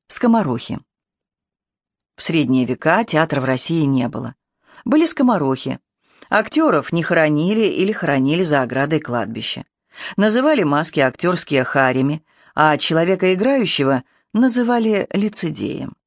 Скоморохи. В средние века театра в России не было. Были скоморохи. Актеров не хоронили или хоронили за оградой кладбища. Называли маски актерские харями, а человека играющего называли лицедеем.